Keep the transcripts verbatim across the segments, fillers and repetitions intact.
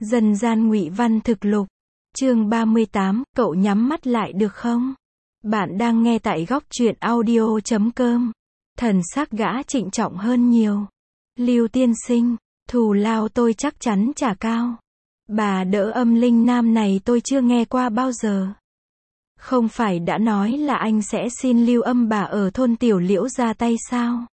Dân gian ngụy văn thực lục. Chương ba mươi tám, cậu nhắm mắt lại được không? Bạn đang nghe tại góc truyện audio chấm com. Thần sắc gã trịnh trọng hơn nhiều. Lưu tiên sinh, thù lao tôi chắc chắn trả cao. Bà đỡ âm linh nam này tôi chưa nghe qua bao giờ. Không phải đã nói là anh sẽ xin lưu âm bà ở thôn Tiểu Liễu ra tay sao?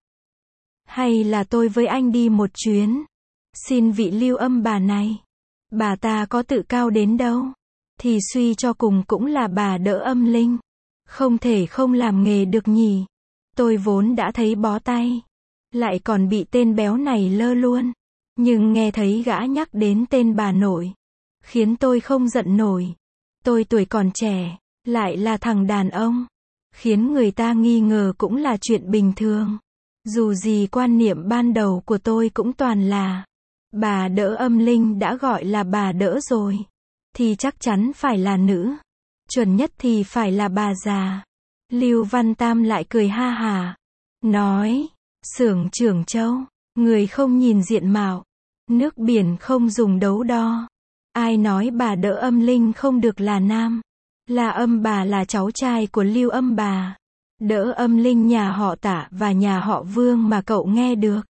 Hay là tôi với anh đi một chuyến? Xin vị lưu âm bà này. Bà ta có tự cao đến đâu? Thì suy cho cùng cũng là bà đỡ âm linh. Không thể không làm nghề được nhỉ. Tôi vốn đã thấy bó tay. Lại còn bị tên béo này lơ luôn. Nhưng nghe thấy gã nhắc đến tên bà nội. Khiến tôi không giận nổi. Tôi tuổi còn trẻ. Lại là thằng đàn ông. Khiến người ta nghi ngờ cũng là chuyện bình thường. Dù gì quan niệm ban đầu của tôi cũng toàn là bà đỡ âm linh đã gọi là bà đỡ rồi. Thì chắc chắn phải là nữ. Chuẩn nhất thì phải là bà già. Lưu Văn Tam lại cười ha hà. Nói, xưởng trưởng Châu, người không nhìn diện mạo. Nước biển không dùng đấu đo. Ai nói bà đỡ âm linh không được là nam. Là âm bà là cháu trai của Lưu âm bà. Đỡ âm linh nhà họ Tạ và nhà họ Vương mà cậu nghe được.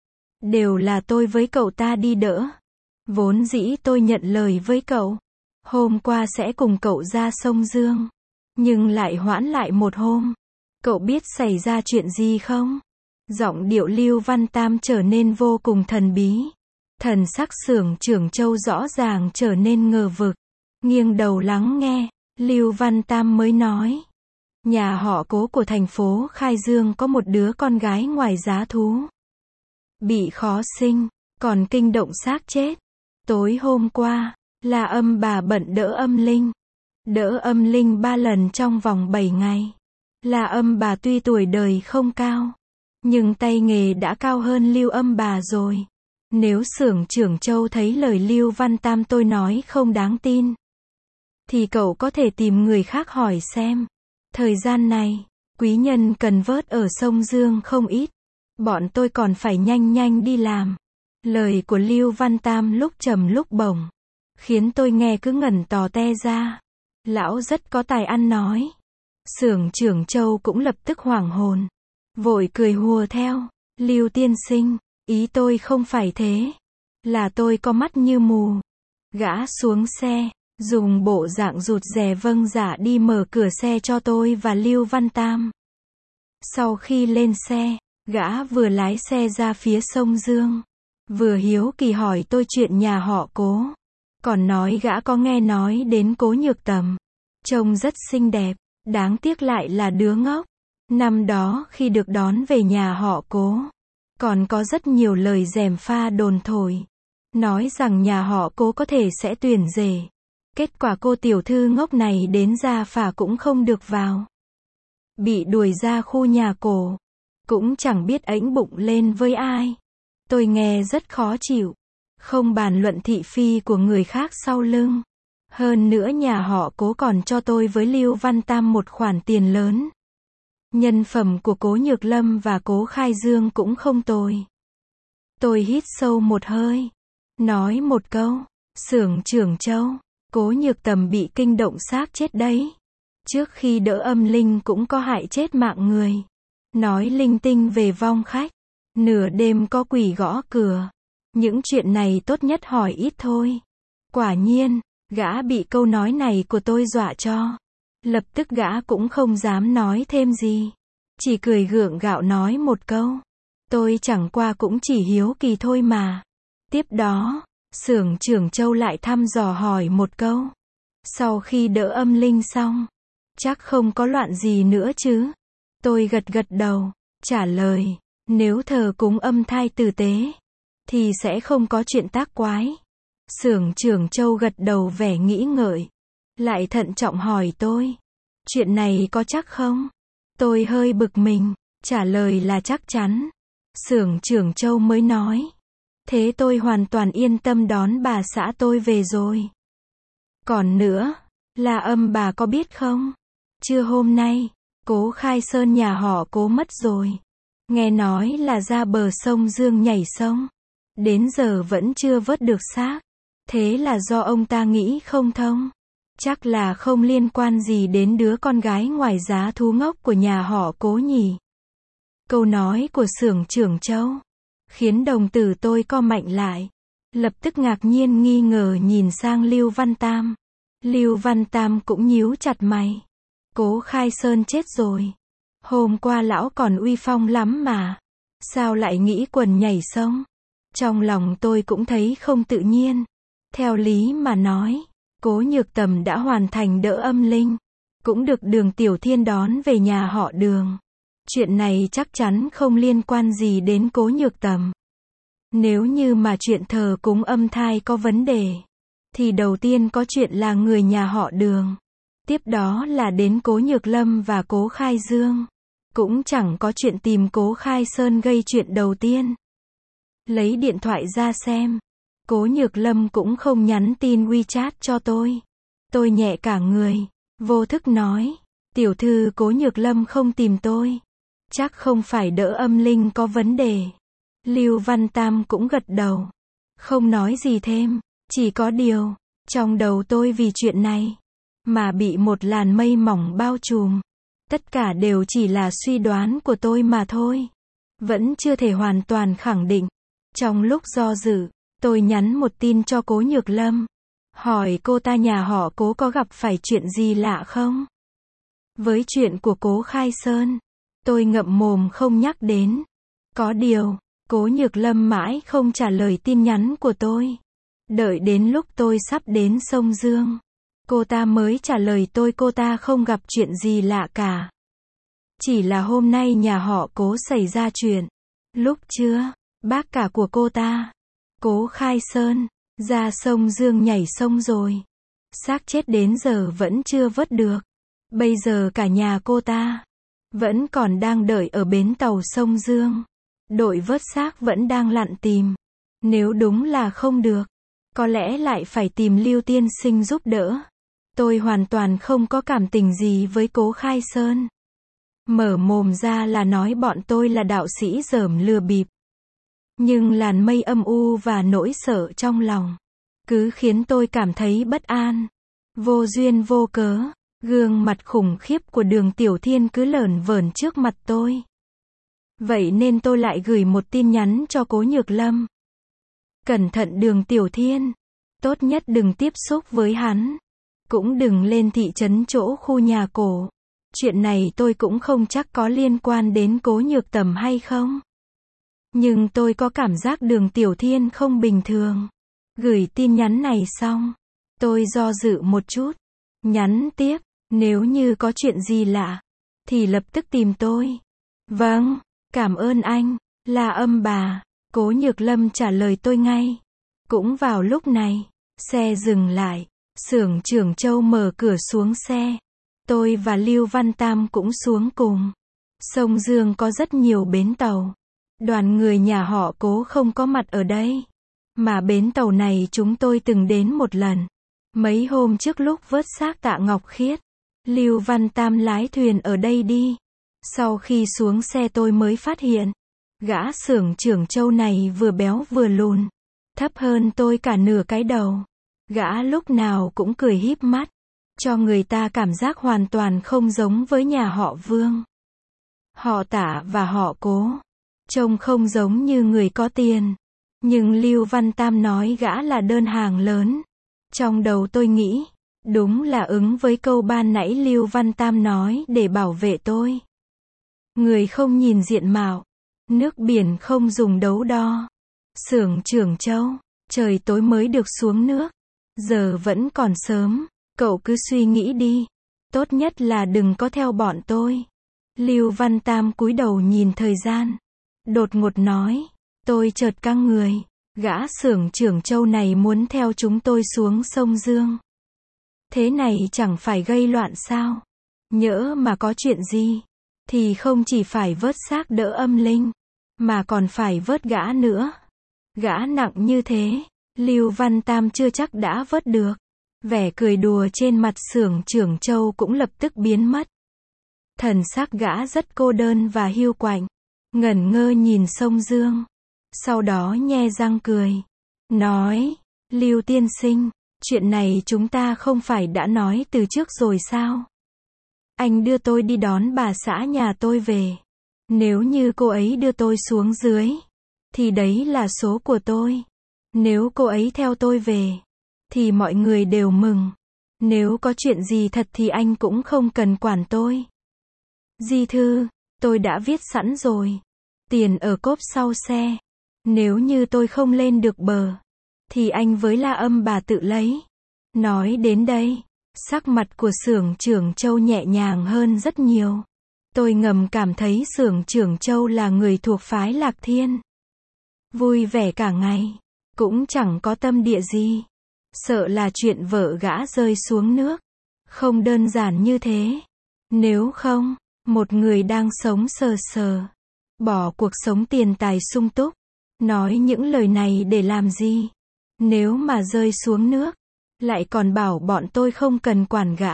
Đều là tôi với cậu ta đi đỡ. Vốn dĩ tôi nhận lời với cậu. Hôm qua sẽ cùng cậu ra sông Dương. Nhưng lại hoãn lại một hôm. Cậu biết xảy ra chuyện gì không? Giọng điệu Lưu Văn Tam trở nên vô cùng thần bí. Thần sắc xưởng trưởng Châu rõ ràng trở nên ngờ vực. Nghiêng đầu lắng nghe, Lưu Văn Tam mới nói. Nhà họ Cố của thành phố Khai Dương có một đứa con gái ngoài giá thú. Bị khó sinh, còn kinh động xác chết. Tối hôm qua, là âm bà bận đỡ âm linh. Đỡ âm linh ba lần trong vòng bảy ngày. Là âm bà tuy tuổi đời không cao. Nhưng tay nghề đã cao hơn Lưu âm bà rồi. Nếu xưởng trưởng Châu thấy lời Lưu Văn Tam tôi nói không đáng tin. Thì cậu có thể tìm người khác hỏi xem. Thời gian này, quý nhân cần vớt ở sông Dương không ít. Bọn tôi còn phải nhanh nhanh đi làm. Lời của Lưu Văn Tam lúc trầm lúc bổng. Khiến tôi nghe cứ ngẩn tò te ra. Lão rất có tài ăn nói. Xưởng trưởng Châu cũng lập tức hoảng hồn. Vội cười hùa theo. Lưu tiên sinh, ý tôi không phải thế. Là tôi có mắt như mù. Gã xuống xe. Dùng bộ dạng rụt rè vâng dạ đi mở cửa xe cho tôi và Lưu Văn Tam. Sau khi lên xe, gã vừa lái xe ra phía sông Dương. Vừa hiếu kỳ hỏi tôi chuyện nhà họ Cố. Còn nói gã có nghe nói đến Cố Nhược Tầm. Trông rất xinh đẹp, đáng tiếc lại là đứa ngốc. Năm đó khi được đón về nhà họ Cố. Còn có rất nhiều lời gièm pha đồn thổi. Nói rằng nhà họ Cố có thể sẽ tuyển rể. Kết quả cô tiểu thư ngốc này đến gia phả cũng không được vào. Bị đuổi ra khu nhà cổ. Cũng chẳng biết ánh bụng lên với ai. Tôi nghe rất khó chịu. Không bàn luận thị phi của người khác sau lưng. Hơn nữa nhà họ Cố còn cho tôi với Lưu Văn Tam một khoản tiền lớn. Nhân phẩm của Cố Nhược Lâm và Cố Khai Dương cũng không tồi. Tôi hít sâu một hơi. Nói một câu. Xưởng trưởng Châu. Cố Nhược Tầm bị kinh động xác chết đấy. Trước khi đỡ âm linh cũng có hại chết mạng người. Nói linh tinh về vong khách. Nửa đêm có quỷ gõ cửa. Những chuyện này tốt nhất hỏi ít thôi. Quả nhiên, gã bị câu nói này của tôi dọa cho. Lập tức gã cũng không dám nói thêm gì. Chỉ cười gượng gạo nói một câu. Tôi chẳng qua cũng chỉ hiếu kỳ thôi mà. Tiếp đó, xưởng trưởng Châu lại thăm dò hỏi một câu. Sau khi đỡ âm linh xong, chắc không có loạn gì nữa chứ? Tôi gật gật đầu, trả lời, nếu thờ cúng âm thai tử tế, thì sẽ không có chuyện tác quái. Xưởng trưởng Châu gật đầu vẻ nghĩ ngợi, lại thận trọng hỏi tôi, chuyện này có chắc không? Tôi hơi bực mình, trả lời là chắc chắn. Xưởng trưởng Châu mới nói. Thế tôi hoàn toàn yên tâm đón bà xã tôi về rồi. Còn nữa, là âm bà có biết không? Trưa hôm nay, Cố Khai Sơn nhà họ Cố mất rồi. Nghe nói là ra bờ sông Dương nhảy sông. Đến giờ vẫn chưa vớt được xác. Thế là do ông ta nghĩ không thông. Chắc là không liên quan gì đến đứa con gái ngoài giá thú ngốc của nhà họ Cố nhỉ. Câu nói của xưởng trưởng Châu khiến đồng tử tôi co mạnh lại. Lập tức ngạc nhiên nghi ngờ nhìn sang Lưu Văn Tam. Lưu Văn Tam cũng nhíu chặt mày. Cố Khai Sơn chết rồi. Hôm qua lão còn uy phong lắm mà. Sao lại nghĩ quần nhảy sông? Trong lòng tôi cũng thấy không tự nhiên. Theo lý mà nói, Cố Nhược Tầm đã hoàn thành đỡ âm linh. Cũng được Đường Tiểu Thiên đón về nhà họ Đường. Chuyện này chắc chắn không liên quan gì đến Cố Nhược Tầm. Nếu như mà chuyện thờ cúng âm thai có vấn đề, thì đầu tiên có chuyện là người nhà họ Đường. Tiếp đó là đến Cố Nhược Lâm và Cố Khai Dương. Cũng chẳng có chuyện tìm Cố Khai Sơn gây chuyện đầu tiên. Lấy điện thoại ra xem. Cố Nhược Lâm cũng không nhắn tin WeChat cho tôi. Tôi nhẹ cả người. Vô thức nói. Tiểu thư Cố Nhược Lâm không tìm tôi. Chắc không phải đỡ âm linh có vấn đề. Lưu Văn Tam cũng gật đầu. Không nói gì thêm. Chỉ có điều, trong đầu tôi vì chuyện này, mà bị một làn mây mỏng bao trùm. Tất cả đều chỉ là suy đoán của tôi mà thôi. Vẫn chưa thể hoàn toàn khẳng định. Trong lúc do dự, tôi nhắn một tin cho Cố Nhược Lâm. Hỏi cô ta nhà họ Cố có gặp phải chuyện gì lạ không? Với chuyện của Cố Khai Sơn, tôi ngậm mồm không nhắc đến. Có điều, Cố Nhược Lâm mãi không trả lời tin nhắn của tôi. Đợi đến lúc tôi sắp đến sông Dương, cô ta mới trả lời tôi cô ta không gặp chuyện gì lạ cả. Chỉ là hôm nay nhà họ Cố xảy ra chuyện. Lúc trưa, bác cả của cô ta, Cố Khai Sơn, ra sông Dương nhảy sông rồi. Xác chết đến giờ vẫn chưa vớt được. Bây giờ cả nhà cô ta vẫn còn đang đợi ở bến tàu sông Dương. Đội vớt xác vẫn đang lặn tìm. Nếu đúng là không được, có lẽ lại phải tìm Lưu tiên sinh giúp đỡ. Tôi hoàn toàn không có cảm tình gì với Cố Khai Sơn. Mở mồm ra là nói bọn tôi là đạo sĩ dởm lừa bịp. Nhưng làn mây âm u và nỗi sợ trong lòng cứ khiến tôi cảm thấy bất an. Vô duyên vô cớ, gương mặt khủng khiếp của Đường Tiểu Thiên cứ lởn vởn trước mặt tôi. Vậy nên tôi lại gửi một tin nhắn cho Cố Nhược Lâm. Cẩn thận Đường Tiểu Thiên. Tốt nhất đừng tiếp xúc với hắn. Cũng đừng lên thị trấn chỗ khu nhà cổ. Chuyện này tôi cũng không chắc có liên quan đến Cố Nhược Tầm hay không. Nhưng tôi có cảm giác Đường Tiểu Thiên không bình thường. Gửi tin nhắn này xong, tôi do dự một chút. Nhắn tiếp, nếu như có chuyện gì lạ, thì lập tức tìm tôi. Vâng, cảm ơn anh, là âm bà. Cố Nhược Lâm trả lời tôi ngay. Cũng vào lúc này, xe dừng lại. Xưởng trưởng Châu mở cửa xuống xe. Tôi và Lưu Văn Tam cũng xuống cùng. Sông Dương có rất nhiều bến tàu. Đoàn người nhà họ Cố không có mặt ở đây. Mà bến tàu này chúng tôi từng đến một lần. Mấy hôm trước lúc vớt xác Tạ Ngọc Khiết, Lưu Văn Tam lái thuyền ở đây đi. Sau khi xuống xe tôi mới phát hiện, gã xưởng trưởng Châu này vừa béo vừa lùn, thấp hơn tôi cả nửa cái đầu. Gã lúc nào cũng cười híp mắt, cho người ta cảm giác hoàn toàn không giống với nhà họ Vương. Họ Tạ và họ Cố, trông không giống như người có tiền. Nhưng Lưu Văn Tam nói gã là đơn hàng lớn. Trong đầu tôi nghĩ, đúng là ứng với câu ban nãy Lưu Văn Tam nói để bảo vệ tôi. Người không nhìn diện mạo, nước biển không dùng đấu đo. Xưởng trưởng Châu, trời tối mới được xuống nước. Giờ vẫn còn sớm, cậu cứ suy nghĩ đi. Tốt nhất là đừng có theo bọn tôi. Lưu Văn Tam cúi đầu nhìn thời gian. Đột ngột nói, tôi chợt căng người. Gã xưởng trưởng Châu này muốn theo chúng tôi xuống sông Dương. Thế này chẳng phải gây loạn sao? Nhỡ mà có chuyện gì, thì không chỉ phải vớt xác đỡ âm linh, mà còn phải vớt gã nữa. Gã nặng như thế, Lưu Văn Tam chưa chắc đã vớt được. Vẻ cười đùa trên mặt xưởng trưởng Châu cũng lập tức biến mất. Thần sắc gã rất cô đơn và hiu quạnh, ngẩn ngơ nhìn sông Dương. Sau đó nhe răng cười, nói, Lưu tiên sinh, chuyện này chúng ta không phải đã nói từ trước rồi sao? Anh đưa tôi đi đón bà xã nhà tôi về. Nếu như cô ấy đưa tôi xuống dưới, thì đấy là số của tôi. Nếu cô ấy theo tôi về, thì mọi người đều mừng. Nếu có chuyện gì thật thì anh cũng không cần quản tôi. Di thư, tôi đã viết sẵn rồi. Tiền ở cốp sau xe. Nếu như tôi không lên được bờ, thì anh với La Âm bà tự lấy. Nói đến đây, sắc mặt của Xưởng Trưởng Châu nhẹ nhàng hơn rất nhiều. Tôi ngầm cảm thấy Xưởng Trưởng Châu là người thuộc phái Lạc Thiên. Vui vẻ cả ngày, cũng chẳng có tâm địa gì. Sợ là chuyện vợ gã rơi xuống nước. Không đơn giản như thế. Nếu không, một người đang sống sờ sờ, bỏ cuộc sống tiền tài sung túc, nói những lời này để làm gì? Nếu mà rơi xuống nước, lại còn bảo bọn tôi không cần quản gã,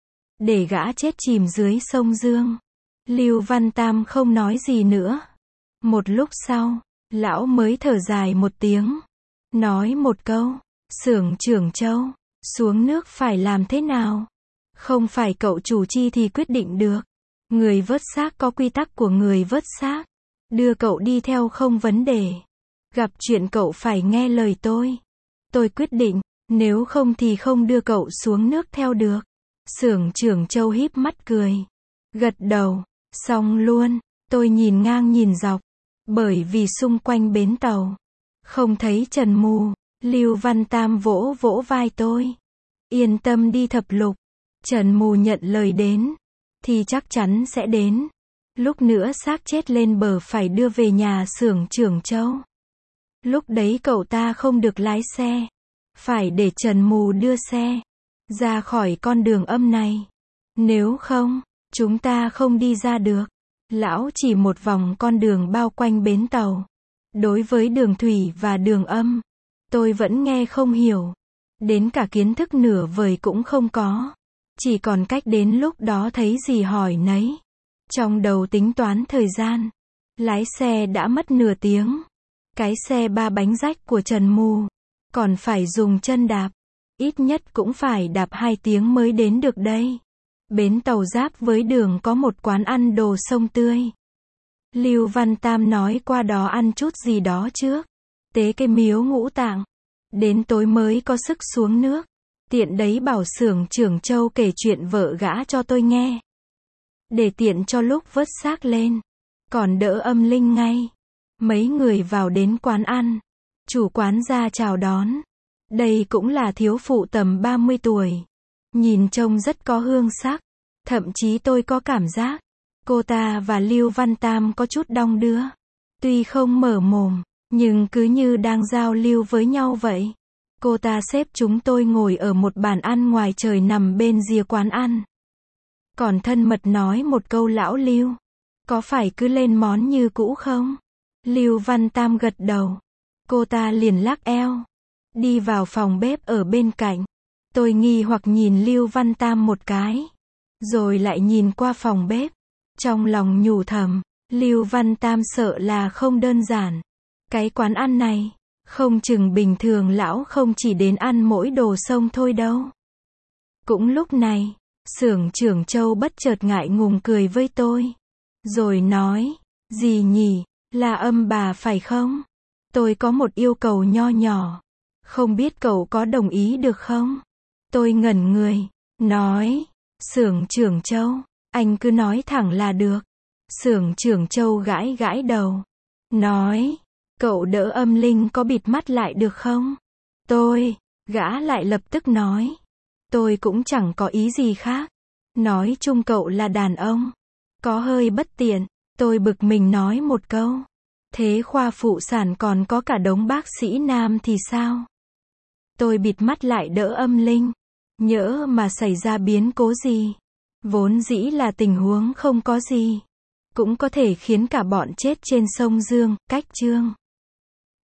để gã chết chìm dưới sông Dương. Lưu Văn Tam không nói gì nữa. Một lúc sau, lão mới thở dài một tiếng, nói một câu, Xưởng Trưởng Châu, xuống nước phải làm thế nào? Không phải cậu chủ chi thì quyết định được. Người vớt xác có quy tắc của người vớt xác. Đưa cậu đi theo không vấn đề. Gặp chuyện cậu phải nghe lời tôi. Tôi quyết định, nếu không thì không đưa cậu xuống nước theo được. Xưởng Trưởng Châu híp mắt cười, gật đầu, xong luôn. Tôi nhìn ngang nhìn dọc, bởi vì xung quanh bến tàu không thấy Trần Mù. Lưu Văn Tam vỗ vỗ vai tôi, yên tâm đi Thập Lục. Trần Mù nhận lời đến, thì chắc chắn sẽ đến. Lúc nữa xác chết lên bờ phải đưa về nhà Xưởng Trưởng Châu. Lúc đấy cậu ta không được lái xe, phải để Trần Mù đưa xe ra khỏi con đường âm này. Nếu không, chúng ta không đi ra được. Lão chỉ một vòng con đường bao quanh bến tàu. Đối với đường thủy và đường âm, tôi vẫn nghe không hiểu. Đến cả kiến thức nửa vời cũng không có. Chỉ còn cách đến lúc đó thấy gì hỏi nấy. Trong đầu tính toán thời gian, lái xe đã mất nửa tiếng. Cái xe ba bánh rách của Trần Mù, còn phải dùng chân đạp. Ít nhất cũng phải đạp hai tiếng mới đến được đây. Bến tàu giáp với đường có một quán ăn đồ sông tươi. Lưu Văn Tam nói qua đó ăn chút gì đó trước. Tế cái miếu Ngũ Tạng. Đến tối mới có sức xuống nước. Tiện đấy bảo Xưởng Trưởng Châu kể chuyện vợ gã cho tôi nghe. Để tiện cho lúc vớt xác lên. Còn đỡ âm linh ngay. Mấy người vào đến quán ăn. Chủ quán ra chào đón. Đây cũng là thiếu phụ tầm ba mươi tuổi. Nhìn trông rất có hương sắc. Thậm chí tôi có cảm giác, cô ta và Lưu Văn Tam có chút đong đưa. Tuy không mở mồm, nhưng cứ như đang giao lưu với nhau vậy. Cô ta xếp chúng tôi ngồi ở một bàn ăn ngoài trời nằm bên rìa quán ăn. Còn thân mật nói một câu lão Lưu, có phải cứ lên món như cũ không? Lưu Văn Tam gật đầu. Cô ta liền lắc eo, đi vào phòng bếp ở bên cạnh. Tôi nghi hoặc nhìn Lưu Văn Tam một cái, rồi lại nhìn qua phòng bếp. Trong lòng nhủ thầm, Lưu Văn Tam sợ là không đơn giản. Cái quán ăn này, không chừng bình thường lão không chỉ đến ăn mỗi đồ sông thôi đâu. Cũng lúc này, Xưởng Trưởng Châu bất chợt ngại ngùng cười với tôi. Rồi nói, gì nhỉ, là Âm bà phải không? Tôi có một yêu cầu nho nhỏ. Không biết cậu có đồng ý được không? Tôi ngẩn người, nói, Xưởng Trưởng Châu, anh cứ nói thẳng là được. Xưởng Trưởng Châu gãi gãi đầu, nói, cậu đỡ Âm linh có bịt mắt lại được không? Tôi, gã lại lập tức nói, tôi cũng chẳng có ý gì khác. Nói chung cậu là đàn ông, có hơi bất tiện. Tôi bực mình nói một câu, thế khoa phụ sản còn có cả đống bác sĩ nam thì sao? Tôi bịt mắt lại đỡ Âm linh, nhỡ mà xảy ra biến cố gì, vốn dĩ là tình huống không có gì, cũng có thể khiến cả bọn chết trên sông Dương, cách chương.